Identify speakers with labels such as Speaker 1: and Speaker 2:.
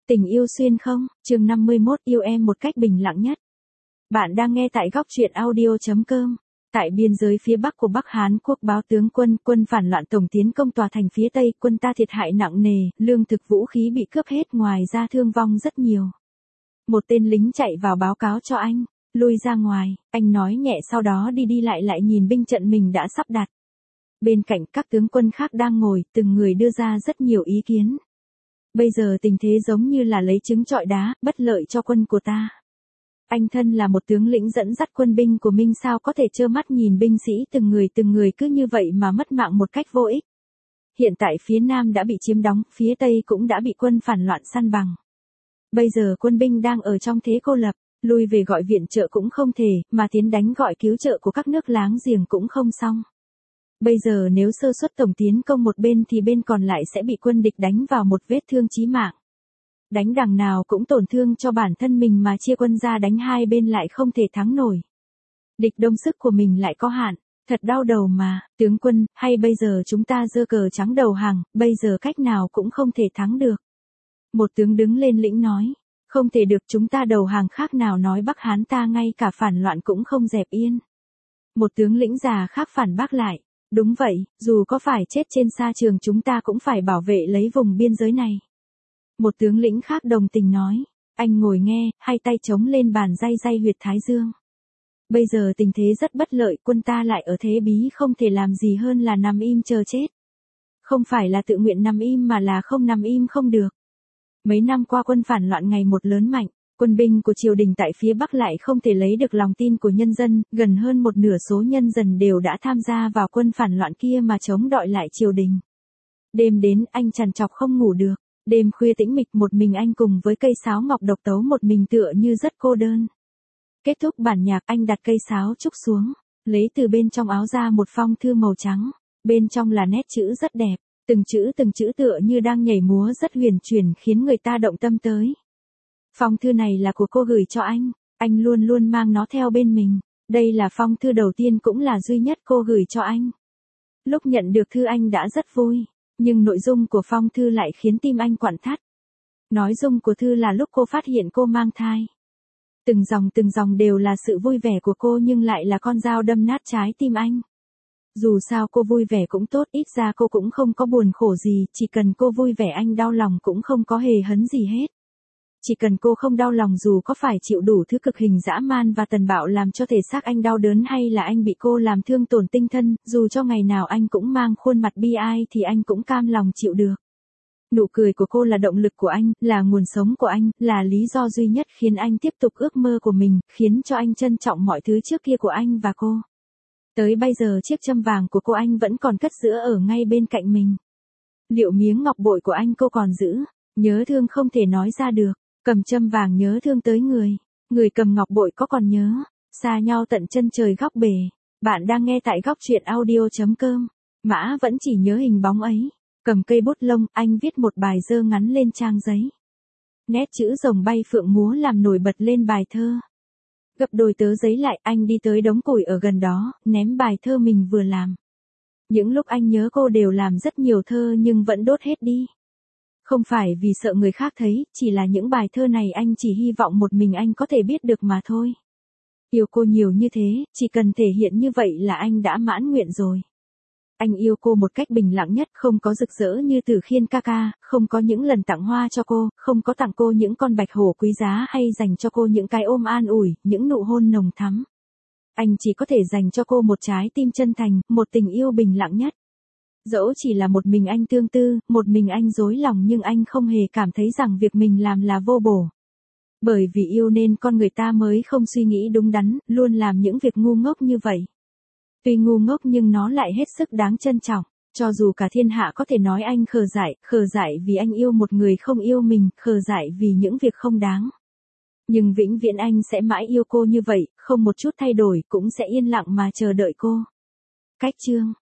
Speaker 1: Tình yêu xuyên không, chương 51 yêu em một cách bình lặng nhất. Bạn đang nghe tại góc truyện audio.com. Tại biên giới phía bắc của Bắc Hán Quốc, báo tướng quân phản loạn tổng tiến công tòa thành phía tây, quân ta thiệt hại nặng nề, lương thực vũ khí bị cướp hết, ngoài ra thương vong rất nhiều. Một tên lính chạy vào báo cáo cho anh, lui ra ngoài, anh nói nhẹ, sau đó đi lại nhìn binh trận mình đã sắp đặt. Bên cạnh các tướng quân khác đang ngồi, từng người đưa ra rất nhiều ý kiến. Bây giờ tình thế giống như là lấy trứng trọi đá, bất lợi cho quân của ta. Anh thân là một tướng lĩnh dẫn dắt quân binh của Minh, sao có thể trơ mắt nhìn binh sĩ từng người cứ như vậy mà mất mạng một cách vô ích. Hiện tại phía Nam đã bị chiếm đóng, phía Tây cũng đã bị quân phản loạn săn bằng. Bây giờ quân binh đang ở trong thế cô lập, lui về gọi viện trợ cũng không thể, mà tiến đánh gọi cứu trợ của các nước láng giềng cũng không xong. Bây giờ nếu sơ suất tổng tiến công một bên thì bên còn lại sẽ bị quân địch đánh vào một vết thương chí mạng. Đánh đằng nào cũng tổn thương cho bản thân mình, mà chia quân ra đánh hai bên lại không thể thắng nổi. Địch đông sức của mình lại có hạn, thật đau đầu mà. Tướng quân, hay bây giờ chúng ta giơ cờ trắng đầu hàng, bây giờ cách nào cũng không thể thắng được. Một tướng đứng lên lĩnh nói, không thể được, chúng ta đầu hàng khác nào nói Bắc Hán ta ngay cả phản loạn cũng không dẹp yên. Một tướng lĩnh già khác phản bác lại. Đúng vậy, dù có phải chết trên sa trường chúng ta cũng phải bảo vệ lấy vùng biên giới này. Một tướng lĩnh khác đồng tình nói, anh ngồi nghe, hai tay chống lên bàn day huyệt thái dương. Bây giờ tình thế rất bất lợi, quân ta lại ở thế bí, không thể làm gì hơn là nằm im chờ chết. Không phải là tự nguyện nằm im mà là không nằm im không được. Mấy năm qua quân phản loạn ngày một lớn mạnh. Quân binh của triều đình tại phía Bắc lại không thể lấy được lòng tin của nhân dân, gần hơn một nửa số nhân dân đều đã tham gia vào quân phản loạn kia mà chống đọi lại triều đình. Đêm đến anh trằn trọc không ngủ được, đêm khuya tĩnh mịch một mình anh cùng với cây sáo ngọc độc tấu một mình tựa như rất cô đơn. Kết thúc bản nhạc anh đặt cây sáo trúc xuống, lấy từ bên trong áo ra một phong thư màu trắng, bên trong là nét chữ rất đẹp, từng chữ tựa như đang nhảy múa rất huyền chuyển khiến người ta động tâm tới. Phong thư này là của cô gửi cho anh luôn luôn mang nó theo bên mình. Đây là phong thư đầu tiên cũng là duy nhất cô gửi cho anh. Lúc nhận được thư anh đã rất vui, nhưng nội dung của phong thư lại khiến tim anh quặn thắt. Nội dung của thư là lúc cô phát hiện cô mang thai. Từng dòng đều là sự vui vẻ của cô, nhưng lại là con dao đâm nát trái tim anh. Dù sao cô vui vẻ cũng tốt, ít ra cô cũng không có buồn khổ gì, chỉ cần cô vui vẻ anh đau lòng cũng không có hề hấn gì hết. Chỉ cần cô không đau lòng, dù có phải chịu đủ thứ cực hình dã man và tàn bạo làm cho thể xác anh đau đớn, hay là anh bị cô làm thương tổn tinh thần, dù cho ngày nào anh cũng mang khuôn mặt bi ai thì anh cũng cam lòng chịu được. Nụ cười của cô là động lực của anh, là nguồn sống của anh, là lý do duy nhất khiến anh tiếp tục ước mơ của mình, khiến cho anh trân trọng mọi thứ trước kia của anh và cô. Tới bây giờ chiếc châm vàng của cô anh vẫn còn cất giữ ở ngay bên cạnh mình. Liệu miếng ngọc bội của anh cô còn giữ? Nhớ thương không thể nói ra được. Cầm châm vàng nhớ thương tới người cầm ngọc bội có còn nhớ, xa nhau tận chân trời góc bể. Bạn đang nghe tại góc truyện audio.com. Mã vẫn chỉ nhớ hình bóng ấy, cầm cây bút lông, anh viết một bài thơ ngắn lên trang giấy. Nét chữ rồng bay phượng múa làm nổi bật lên bài thơ. Gập đôi tớ giấy lại, anh đi tới đống củi ở gần đó, ném bài thơ mình vừa làm. Những lúc anh nhớ cô đều làm rất nhiều thơ nhưng vẫn đốt hết đi. Không phải vì sợ người khác thấy, chỉ là những bài thơ này anh chỉ hy vọng một mình anh có thể biết được mà thôi. Yêu cô nhiều như thế, chỉ cần thể hiện như vậy là anh đã mãn nguyện rồi. Anh yêu cô một cách bình lặng nhất, không có rực rỡ như Tử Khiên ca ca, không có những lần tặng hoa cho cô, không có tặng cô những con bạch hổ quý giá hay dành cho cô những cái ôm an ủi, những nụ hôn nồng thắm. Anh chỉ có thể dành cho cô một trái tim chân thành, một tình yêu bình lặng nhất. Dẫu chỉ là một mình anh tương tư, một mình anh dối lòng, nhưng anh không hề cảm thấy rằng việc mình làm là vô bổ. Bởi vì yêu nên con người ta mới không suy nghĩ đúng đắn, luôn làm những việc ngu ngốc như vậy. Tuy ngu ngốc nhưng nó lại hết sức đáng trân trọng. Cho dù cả thiên hạ có thể nói anh khờ dại vì anh yêu một người không yêu mình, khờ dại vì những việc không đáng. Nhưng vĩnh viễn anh sẽ mãi yêu cô như vậy, không một chút thay đổi, cũng sẽ yên lặng mà chờ đợi cô. Cách chương